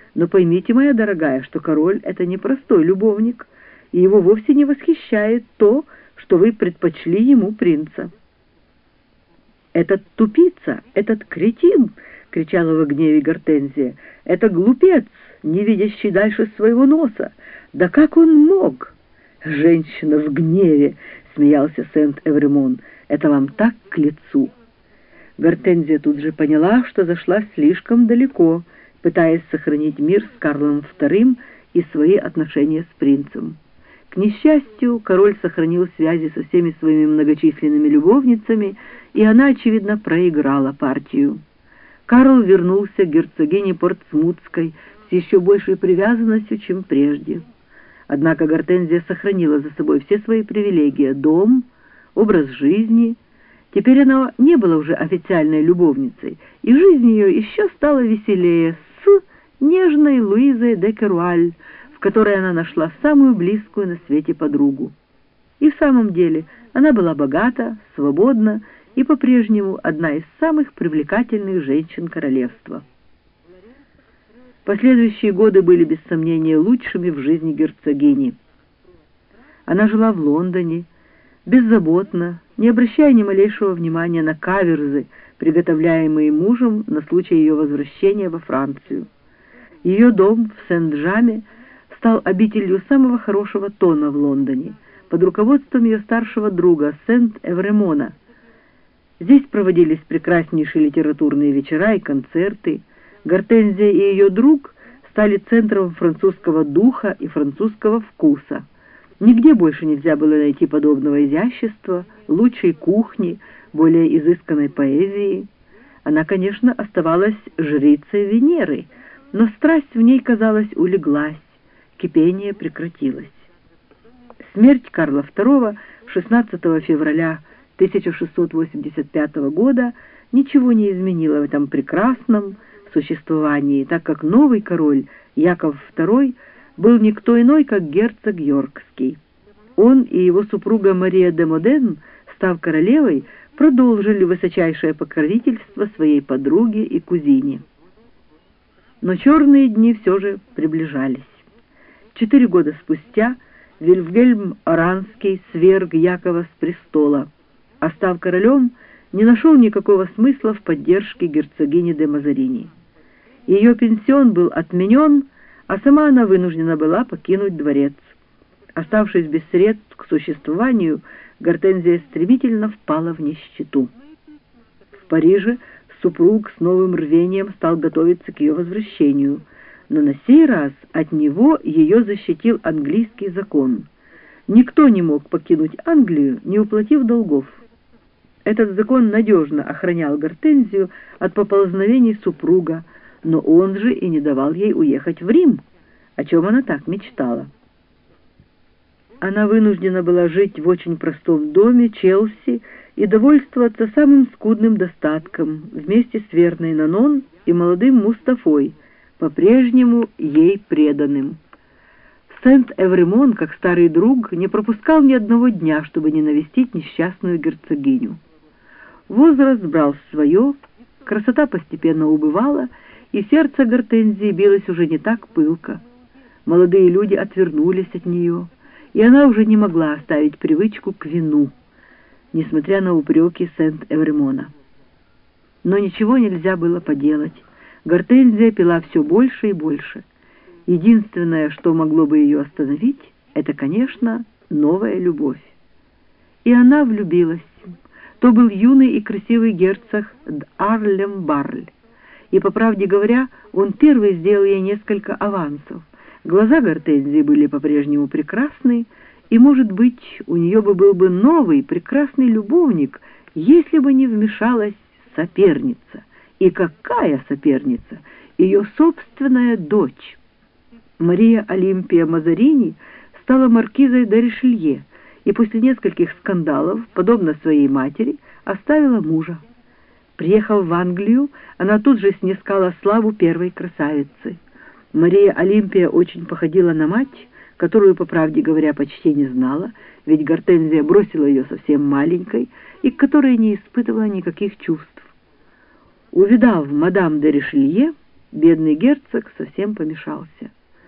Но поймите, моя дорогая, что король — это не простой любовник, и его вовсе не восхищает то, что вы предпочли ему принца». «Этот тупица, этот кретин!» — кричала во гневе Гортензия. «Это глупец, не видящий дальше своего носа! Да как он мог?» «Женщина в гневе!» — смеялся Сент-Эвремон. «Это вам так к лицу!» Гортензия тут же поняла, что зашла слишком далеко, пытаясь сохранить мир с Карлом II и свои отношения с принцем. К несчастью, король сохранил связи со всеми своими многочисленными любовницами, и она, очевидно, проиграла партию. Карл вернулся к герцогине Портсмутской с еще большей привязанностью, чем прежде. Однако Гортензия сохранила за собой все свои привилегии: дом, образ жизни. Теперь она не была уже официальной любовницей, и жизнь ее еще стала веселее с нежной Луизой де Керуаль, в которой она нашла самую близкую на свете подругу. И в самом деле она была богата, свободна и по-прежнему одна из самых привлекательных женщин королевства. Последующие годы были без сомнения лучшими в жизни герцогини. Она жила в Лондоне, беззаботно, не обращая ни малейшего внимания на каверзы, приготовляемые мужем на случай ее возвращения во Францию. Ее дом в Сент-Джаме стал обителью самого хорошего тона в Лондоне, под руководством ее старшего друга Сент-Эвремона. Здесь проводились прекраснейшие литературные вечера и концерты. Гортензия и ее друг стали центром французского духа и французского вкуса. Нигде больше нельзя было найти подобного изящества, лучшей кухни, более изысканной поэзии. Она, конечно, оставалась жрицей Венеры, но страсть в ней, казалось, улеглась, кипение прекратилось. Смерть Карла II 16 февраля 1685 года ничего не изменила в этом прекрасном существовании, так как новый король, Яков II, был никто иной, как герцог Йоркский. Он и его супруга Мария де Моден, став королевой, продолжили высочайшее покровительство своей подруге и кузине. Но черные дни все же приближались. 4 года спустя Вильгельм Оранский сверг Якова с престола, а став королем, не нашел никакого смысла в поддержке герцогини де Мазарини. Ее пенсион был отменен, а сама она вынуждена была покинуть дворец. Оставшись без средств к существованию, Гортензия стремительно впала в нищету. В Париже супруг с новым рвением стал готовиться к ее возвращению, но на сей раз от него ее защитил английский закон. Никто не мог покинуть Англию, не уплатив долгов. Этот закон надежно охранял Гортензию от поползновений супруга, но он же и не давал ей уехать в Рим, о чем она так мечтала. Она вынуждена была жить в очень простом доме Челси и довольствоваться самым скудным достатком вместе с верной Нанон и молодым Мустафой, по-прежнему ей преданным. Сент-Эвремон, как старый друг, не пропускал ни одного дня, чтобы не навестить несчастную герцогиню. Возраст брал свое, красота постепенно убывала, и сердце Гортензии билось уже не так пылко. Молодые люди отвернулись от нее, и она уже не могла оставить привычку к вину, несмотря на упреки Сент-Эвремона. Но ничего нельзя было поделать. Гортензия пила все больше и больше. Единственное, что могло бы ее остановить, это, конечно, новая любовь. И она влюбилась. То был юный и красивый герцог Д'Арлем-Барль. И, по правде говоря, он первый сделал ей несколько авансов. Глаза Гортензии были по-прежнему прекрасны, и, может быть, у нее был бы новый прекрасный любовник, если бы не вмешалась соперница. И какая соперница? Ее собственная дочь. Мария Олимпия Мазарини стала маркизой де Ришелье, и после нескольких скандалов, подобно своей матери, оставила мужа. Приехав в Англию, она тут же снискала славу первой красавицы. Мария Олимпия очень походила на мать, которую, по правде говоря, почти не знала, ведь Гортензия бросила ее совсем маленькой и к которой не испытывала никаких чувств. Увидав мадам де Ришелье, Бедный герцог совсем помешался.